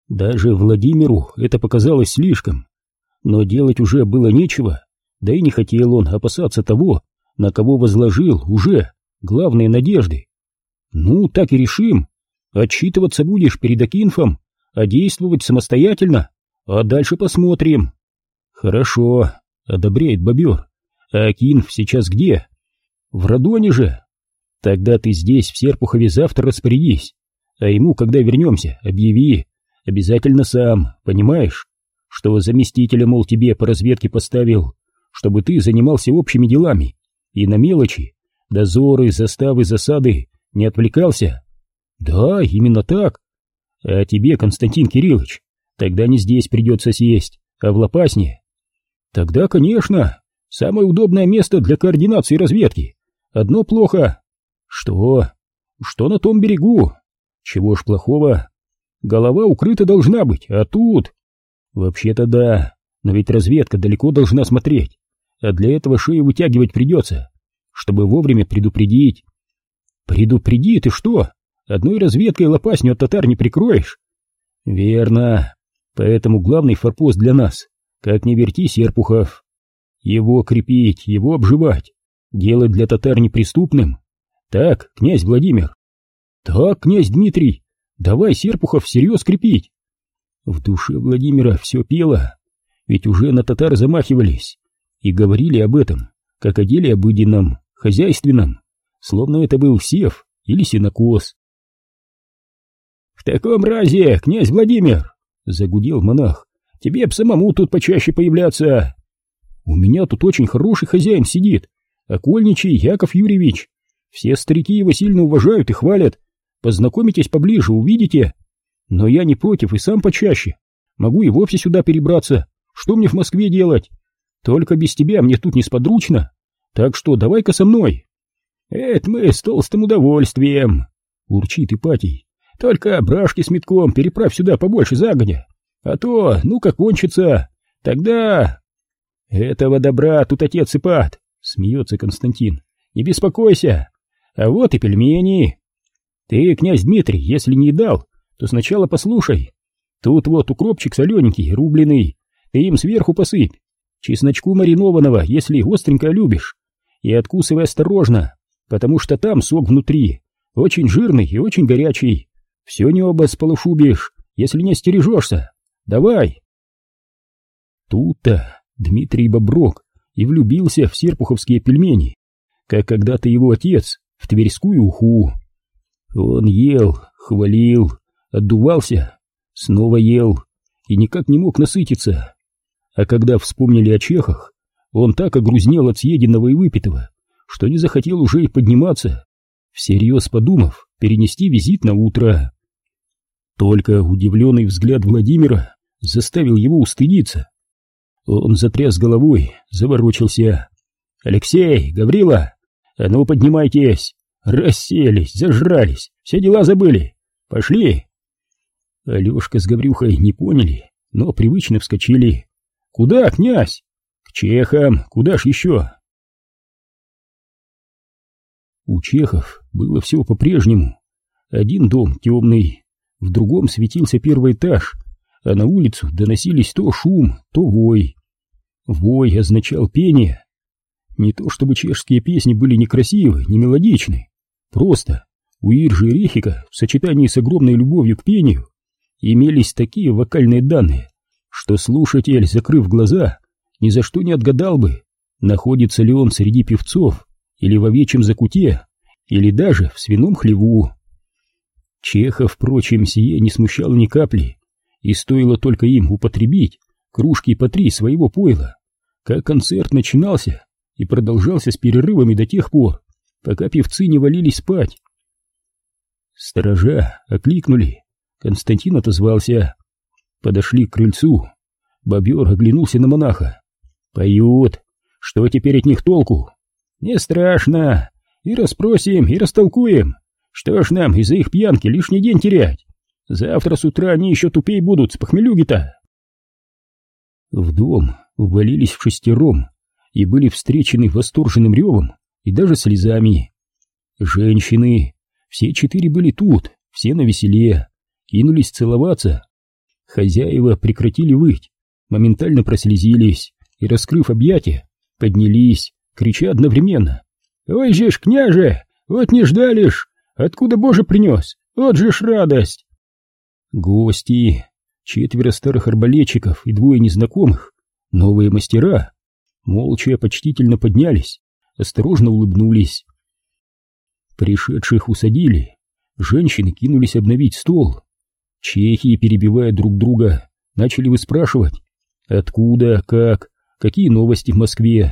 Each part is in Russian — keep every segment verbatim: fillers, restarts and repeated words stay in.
Даже Владимиру это показалось слишком, но делать уже было нечего, да и не хотел он опасаться того, на кого возложил уже главные надежды. Ну, так и решим. Отчитываться будешь перед Акинфом, а действовать самостоятельно, а дальше посмотрим. Хорошо, одобряет бобер. А Акинф сейчас где? В Радоне же. Тогда ты здесь, в Серпухове, завтра распорядись, а ему, когда вернемся, объяви, обязательно сам, понимаешь, что заместителя, мол, тебе по разведке поставил, чтобы ты занимался общими делами и на мелочи, дозоры, заставы, засады не отвлекался. Да, именно так. А тебе, Константин Кириллович, тогда не здесь придется сесть, а в Лопасне. Тогда, конечно, самое удобное место для координации разведки. Одно плохо. Что? Что на том берегу? Чего ж плохого? Голова укрыта должна быть, а тут... Вообще-то да, но ведь разведка далеко должна смотреть, а для этого шею вытягивать придется, чтобы вовремя предупредить. Предупреди, ты что? Одной разведкой Лопасню от татар не прикроешь? Верно. Поэтому главный форпост для нас, как ни верти, Серпухов. Его крепить, его обживать, делать для татар неприступным. Так, князь Владимир. Так, князь Дмитрий, давай Серпухов всерьез крепить. В душе Владимира все пело, ведь уже на татар замахивались и говорили об этом, как о деле обыденном, хозяйственном, словно это был сев или сенокос. «В таком разе, князь Владимир!» — загудел монах. «Тебе б самому тут почаще появляться!» «У меня тут очень хороший хозяин сидит, окольничий Яков Юрьевич. Все старики его сильно уважают и хвалят. Познакомитесь поближе, увидите. Но я не против и сам почаще. Могу и вовсе сюда перебраться. Что мне в Москве делать? Только без тебя мне тут несподручно. Так что давай-ка со мной». «Это мы с толстым удовольствием», — урчит Ипатий. «Только брашки с метком переправь сюда побольше загодя. А то, ну как кончится, тогда...» «Этого добра тут отец Ипат», — смеется Константин. «Не беспокойся. А вот и пельмени. Ты, князь Дмитрий, если не дал, то сначала послушай. Тут вот укропчик солененький, рубленый. Ты им сверху посыпь. Чесночку маринованного, если остренько любишь. И откусывай осторожно, потому что там сок внутри, очень жирный и очень горячий. Все небо сполошубишь, если не остережешься. Давай!» Тут-то Дмитрий Боброк и влюбился в серпуховские пельмени, как когда-то его отец в тверскую уху. Он ел, хвалил, отдувался, снова ел и никак не мог насытиться. А когда вспомнили о чехах, он так огрузнел от съеденного и выпитого, что не захотел уже и подниматься, всерьез подумав перенести визит на утро. Только удивленный взгляд Владимира заставил его устыдиться. Он затряс головой, заворочился. «Алексей, Гаврила, а ну поднимайтесь! Расселись, зажрались, все дела забыли! Пошли!» Алешка с Гаврюхой не поняли, но привычно вскочили. «Куда, князь?» «К чехам, куда ж еще?» У чехов было все по-прежнему. Один дом темный, в другом светился первый этаж, а на улицу доносились то шум, то вой. Вой означал пение. Не то чтобы чешские песни были некрасивы, не мелодичны. Просто у Иржи и Рехика в сочетании с огромной любовью к пению имелись такие вокальные данные, что слушатель, закрыв глаза, ни за что не отгадал бы, находится ли он среди певцов или в овечьем закуте, или даже в свином хлеву. Чеха, впрочем, сие не смущало ни капли, и стоило только им употребить кружки по три своего пойла, как концерт начинался и продолжался с перерывами до тех пор, пока певцы не валились спать. Сторожа окликнули, Константин отозвался. Подошли к крыльцу, бобер оглянулся на монаха. «Поют, что теперь от них толку?» «Не страшно, и расспросим, и растолкуем. Что ж нам из-за их пьянки лишний день терять? Завтра с утра они еще тупей будут с похмелюги-то». В дом ввалились в шестером и были встречены восторженным ревом и даже слезами. Женщины, все четыре были тут, все навеселе, кинулись целоваться. Хозяева прекратили выть, моментально прослезились и, раскрыв объятия, поднялись, крича одновременно: «Ой же ж, княже, вот не ждали ж! Откуда Боже принес? Вот же ж радость!» Гости, четверо старых арбалетчиков и двое незнакомых, новые мастера, молча почтительно поднялись, осторожно улыбнулись. Пришедших усадили, женщины кинулись обновить стол. Чехи, перебивая друг друга, начали выспрашивать, откуда, как, какие новости в Москве.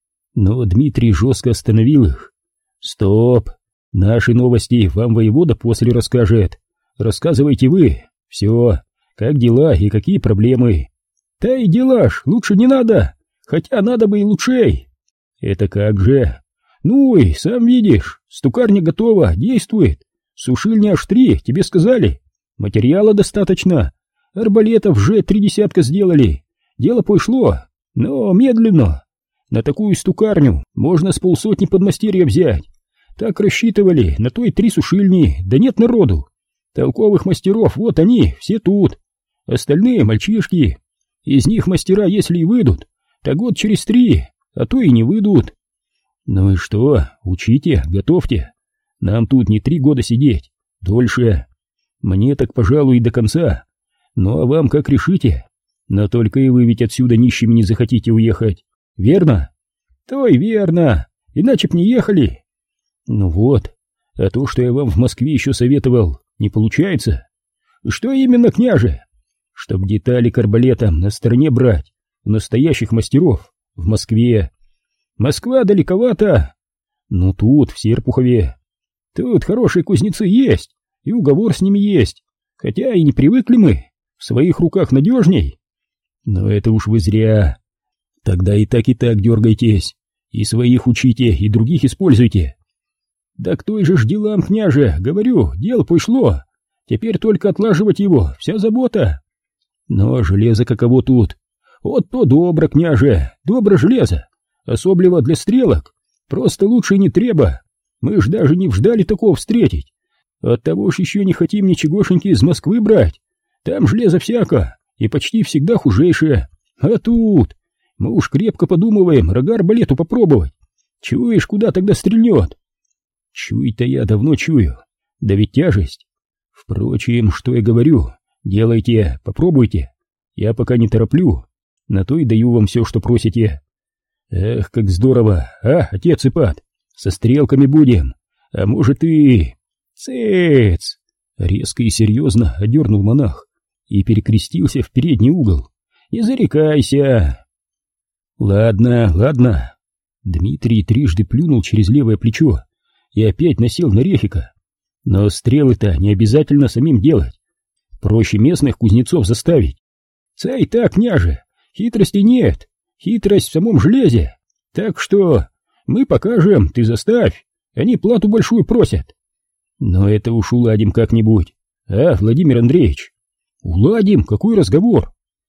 Но Дмитрий жестко остановил их. «Стоп! Наши новости вам воевода после расскажет. Рассказывайте вы. Все. Как дела и какие проблемы?» «Да и дела ж, лучше не надо. Хотя надо бы и лучшей». «Это как же?» «Ну и сам видишь, стукарня готова, действует. Сушильня аж три, тебе сказали. Материала достаточно. Арбалетов же три десятка сделали. Дело пошло, но медленно. На такую стукарню можно с полсотни подмастерья взять. Так рассчитывали, на то и три сушильни, да нет народу. Толковых мастеров, вот они, все тут. Остальные мальчишки. Из них мастера, если и выйдут, то год через три, а то и не выйдут. Ну и что, учите, готовьте. Нам тут не три года сидеть, дольше. Мне так, пожалуй, и до конца. Ну а вам как решите. Но только и вы ведь отсюда нищими не захотите уехать, верно? То и верно, иначе б не ехали. Ну вот, а то, что я вам в Москве еще советовал, не получается. Что именно, княже? Чтоб детали к арбалетам на стороне брать, у настоящих мастеров, в Москве. Москва далековато. Ну тут, в Серпухове. Тут хорошие кузнецы есть, и уговор с ними есть, хотя и не привыкли мы, в своих руках надежней. Но это уж вы зря. Тогда и так и так дергайтесь, и своих учите, и других используйте. Да к той же ж делам, княже, говорю, дело пошло. Теперь только отлаживать его, вся забота. Но железо каково тут? Вот то добро, княже, добро железо. Особливо для стрелок. Просто лучше не треба. Мы ж даже не вждали такого встретить. Оттого ж еще не хотим ничегошеньки из Москвы брать. Там железо всяко, и почти всегда хужейшее. А тут мы уж крепко подумываем рога арбалету попробовать. Чуешь, куда тогда стрельнет? Чуять-то я давно чую. Да ведь тяжесть. Впрочем, что я говорю, делайте, попробуйте. Я пока не тороплю, на то и даю вам все, что просите. Эх, как здорово, а, отец Ипат, со стрелками будем. А может и... Цец! Резко и серьезно одернул монах и перекрестился в передний угол. Не зарекайся. Ладно, ладно. Дмитрий трижды плюнул через левое плечо и опять насел на Рефика. Но стрелы-то не обязательно самим делать. Проще местных кузнецов заставить. Цай так, княже, хитрости нет. Хитрость в самом железе. Так что мы покажем, ты заставь. Они плату большую просят. Но это уж уладим как-нибудь. А, Владимир Андреевич? Уладим, какой разговор?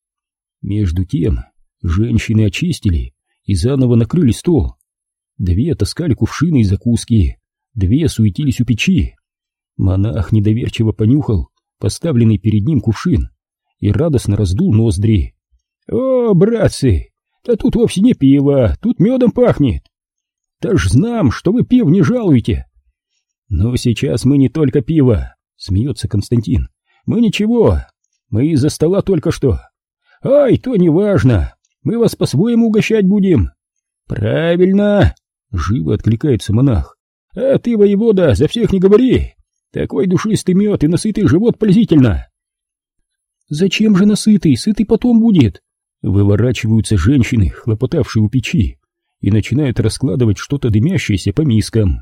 Между тем женщины очистили и заново накрыли стол. Две таскали кувшины и закуски, две суетились у печи. Монах недоверчиво понюхал поставленный перед ним кувшин и радостно раздул ноздри. О, братцы, да тут вовсе не пиво, тут медом пахнет. Да ж знам, что вы пив не жалуете. Но сейчас мы не только пиво, смеется Константин. Мы ничего, мы из-за стола только что. Ай, то не важно, мы вас по-своему угощать будем. Правильно, живо откликается монах. А ты, воевода, за всех не говори. Такой душистый мед и насытый живот пользительно. Зачем же насытый, сытый потом будет? Выворачиваются женщины, хлопотавшие у печи, и начинают раскладывать что-то дымящееся по мискам.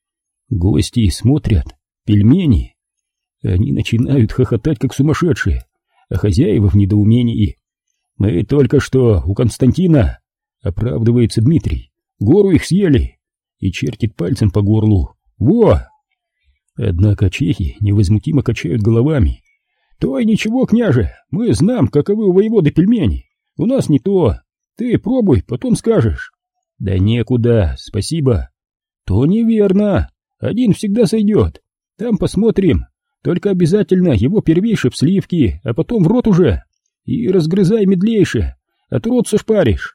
Гости смотрят, пельмени. Они начинают хохотать, как сумасшедшие, а хозяева в недоумении. Мы только что у Константина, оправдывается Дмитрий, гору их съели, и чертит пальцем по горлу. Во! Однако чехи невозмутимо качают головами. То и ничего, княже, мы знаем, каковы у воеводы пельмени. У нас не то. Ты пробуй, потом скажешь. Да некуда, спасибо. То неверно. Один всегда сойдет. Там посмотрим, Только обязательно его первейше в сливки, а потом в рот уже. И разгрызай медлейше, а то рот сошпаришь.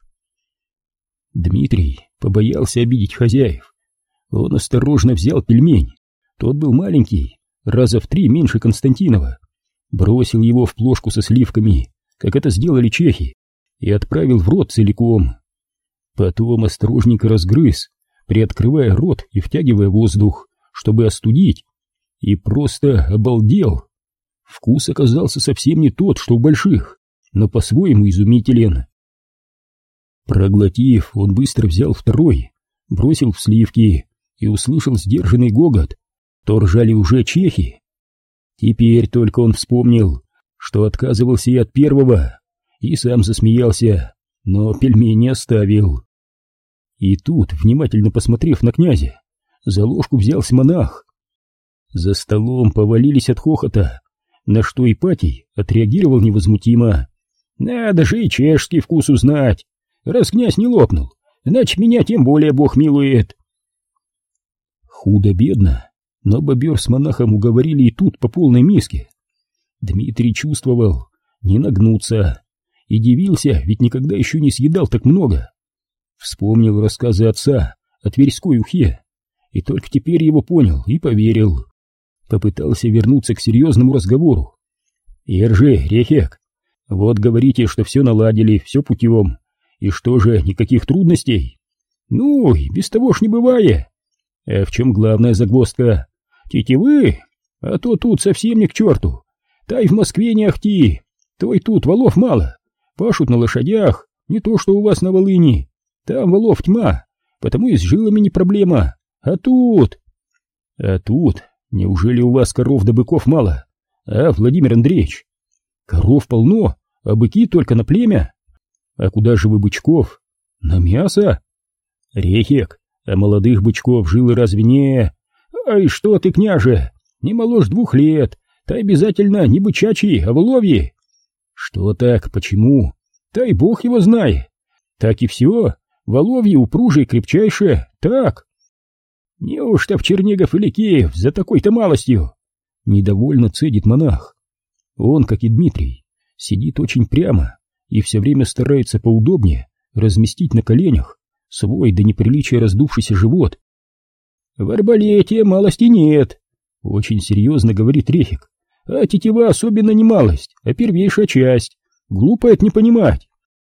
Дмитрий побоялся обидеть хозяев. Он осторожно взял пельмень. Тот был маленький, раза в три меньше Константинова. Бросил его в плошку со сливками, как это сделали чехи, и отправил в рот целиком. Потом осторожненько разгрыз, приоткрывая рот и втягивая воздух, чтобы остудить, и просто обалдел. Вкус оказался совсем не тот, что у больших, но по-своему изумителен. Проглотив, он быстро взял второй, бросил в сливки и услышал сдержанный гогот. То ржали уже чехи. Теперь только он вспомнил, что отказывался и от первого, и сам засмеялся, но пельмени оставил. И тут, внимательно посмотрев на князя, за ложку взялся монах. За столом повалились от хохота, на что Ипатий отреагировал невозмутимо. «Надо же и чешский вкус узнать! Раз князь не лопнул, значит, меня тем более Бог милует!» Худо-бедно, но бобер с монахом уговорили и тут по полной миске. Дмитрий чувствовал, не нагнуться, и дивился, ведь никогда еще не съедал так много. Вспомнил рассказы отца о Тверской ухе, и только теперь его понял и поверил. Попытался вернуться к серьезному разговору. «Ержи, Рехек, вот говорите, что все наладили, все путем, и что же, никаких трудностей?» «Ну, и без того ж не бывает. А в чем главная загвоздка? Тетивы? А то тут совсем не к черту. Тай в Москве не ахти, то и тут валов мало, пашут на лошадях, не то что у вас на Волыни. Там валов тьма, потому и с жилами не проблема. А тут... А тут... Неужели у вас коров да быков мало? А, Владимир Андреевич? Коров полно, а быки только на племя. А куда же вы бычков? На мясо? Рехек, а молодых бычков жилы разве не... Ай, что ты, княже, не моложе двух лет, та обязательно не бычачьи, а воловьи. Что так, почему? Дай бог его знает. Так и все, воловьи упружие, крепчайшие, так. Неужто в Чернигов или Киев за такой-то малостью? Недовольно цедит монах. Он, как и Дмитрий, сидит очень прямо и все время старается поудобнее разместить на коленях свой до неприличия раздувшийся живот. В арбалете малости нет, очень серьезно говорит Рехик. А тетива особенно не малость, а первейшая часть. Глупо это не понимать.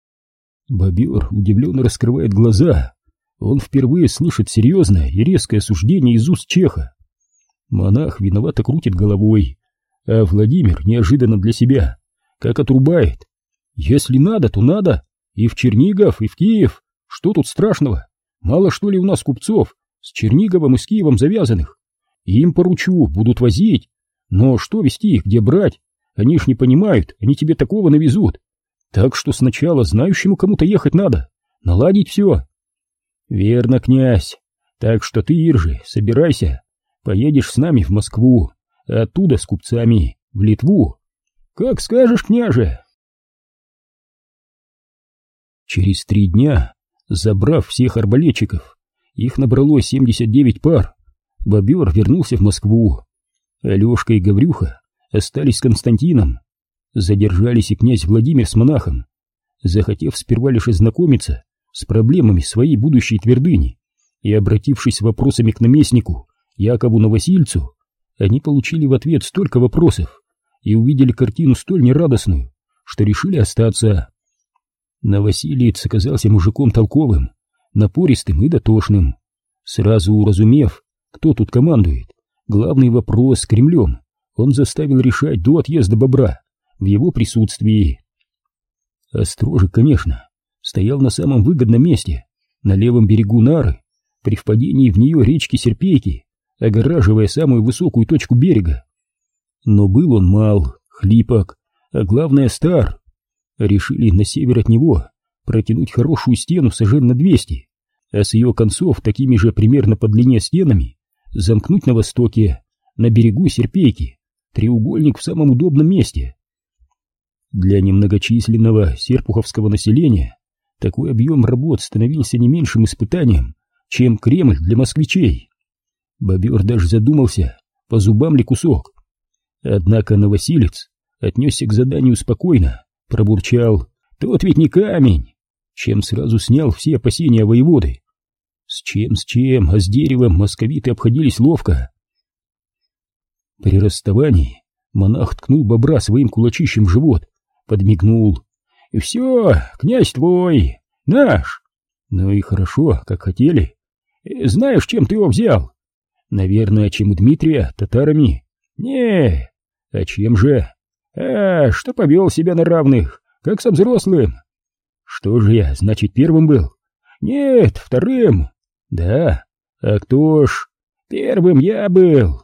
Бобер удивленно раскрывает глаза. Он впервые слышит серьезное и резкое суждение из уст чеха. Монах виновато крутит головой, а Владимир неожиданно для себя как отрубает. Если надо, то надо. И в Чернигов, и в Киев. Что тут страшного? Мало что ли у нас купцов с Черниговым и с Киевом завязанных? Им поручу, будут возить. Но что везти, где брать? Они ж не понимают, они тебе такого навезут. Так что сначала знающему кому-то ехать надо, наладить все. Верно, князь. Так что ты, Иржи, собирайся, поедешь с нами в Москву, а оттуда с купцами в Литву. Как скажешь, княже. Через три дня, забрав всех арбалетчиков, их набралось семьдесят девять пар, бобер вернулся в Москву. Алешка и Гаврюха остались с Константином. Задержались и князь Владимир с монахом, захотев сперва лишь ознакомиться с проблемами своей будущей твердыни и обратившись с вопросами к наместнику Якову Новосильцу, они получили в ответ столько вопросов и увидели картину столь нерадостную, что решили остаться. Новосилиец оказался мужиком толковым, напористым и дотошным. Сразу уразумев, кто тут командует, главный вопрос с Кремлем он заставил решать до отъезда бобра в его присутствии. Острожек, конечно, стоял на самом выгодном месте, на левом берегу Нары, при впадении в нее речки Серпейки, огораживая самую высокую точку берега. Но был он мал, хлипок, а главное стар. Решили на север от него протянуть хорошую стену сажен на двести, а с ее концов такими же примерно по длине стенами замкнуть на востоке, на берегу Серпейки, треугольник в самом удобном месте. Для немногочисленного серпуховского населения такой объем работ становился не меньшим испытанием, чем Кремль для москвичей. Бобер даже задумался, по зубам ли кусок. Однако Новосилец отнесся к заданию спокойно, пробурчал: «Тот ведь не камень», чем сразу снял все опасения воеводы. С чем, с чем, а с деревом московиты обходились ловко. При расставании монах ткнул бобра своим кулачищем в живот, подмигнул: «И все, князь твой, наш». «Ну и хорошо, как хотели. Знаешь, чем ты его взял?» «Наверное, чем у Дмитрия, татарами». «Не, а чем же?» «А, что повел себя на равных, как со взрослым». «Что же я, значит, первым был?» «Нет, вторым». «Да? А кто ж?» «Первым я был».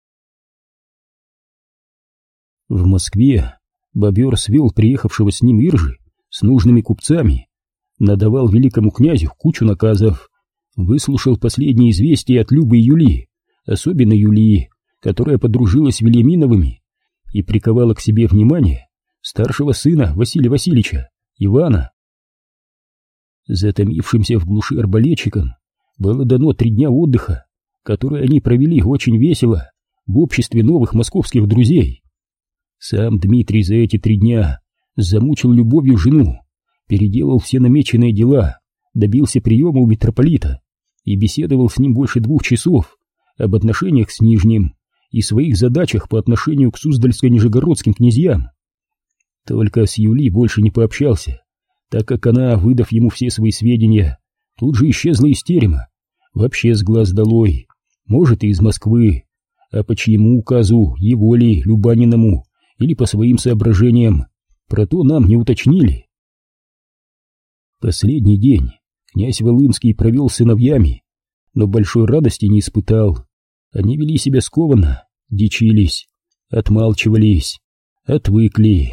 В Москве бобер свел приехавшего с ним Иржи с нужными купцами, надавал великому князю кучу наказов, выслушал последние известия от Любы и Юлии, особенно Юлии, которая подружилась с Вильяминовыми и приковала к себе внимание старшего сына Василия Васильевича, Ивана. Затомившимся в глуши арбалетчикам было дано три дня отдыха, которые они провели очень весело в обществе новых московских друзей. Сам Дмитрий за эти три дня замучил любовью жену, переделал все намеченные дела, добился приема у митрополита и беседовал с ним больше двух часов об отношениях с Нижним и своих задачах по отношению к Суздальско-Нижегородским князьям. Только с Юлией больше не пообщался, так как она, выдав ему все свои сведения, тут же исчезла из терема, вообще с глаз долой, может, и из Москвы, а по чьему указу, его ли, Любаниному, или по своим соображениям, про то нам не уточнили. Последний день князь Волынский провел с сыновьями, но большой радости не испытал. Они вели себя скованно, дичились, отмалчивались, отвыкли.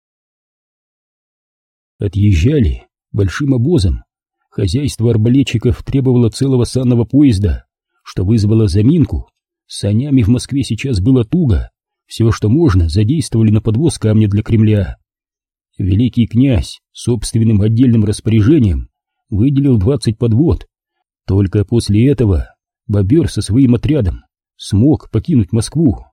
Отъезжали большим обозом. Хозяйство арбалетчиков требовало целого санного поезда, что вызвало заминку. С санями в Москве сейчас было туго. Все, что можно, задействовали на подвоз камня для Кремля. Великий князь собственным отдельным распоряжением выделил двадцать подвод. Только после этого бобер со своим отрядом смог покинуть Москву.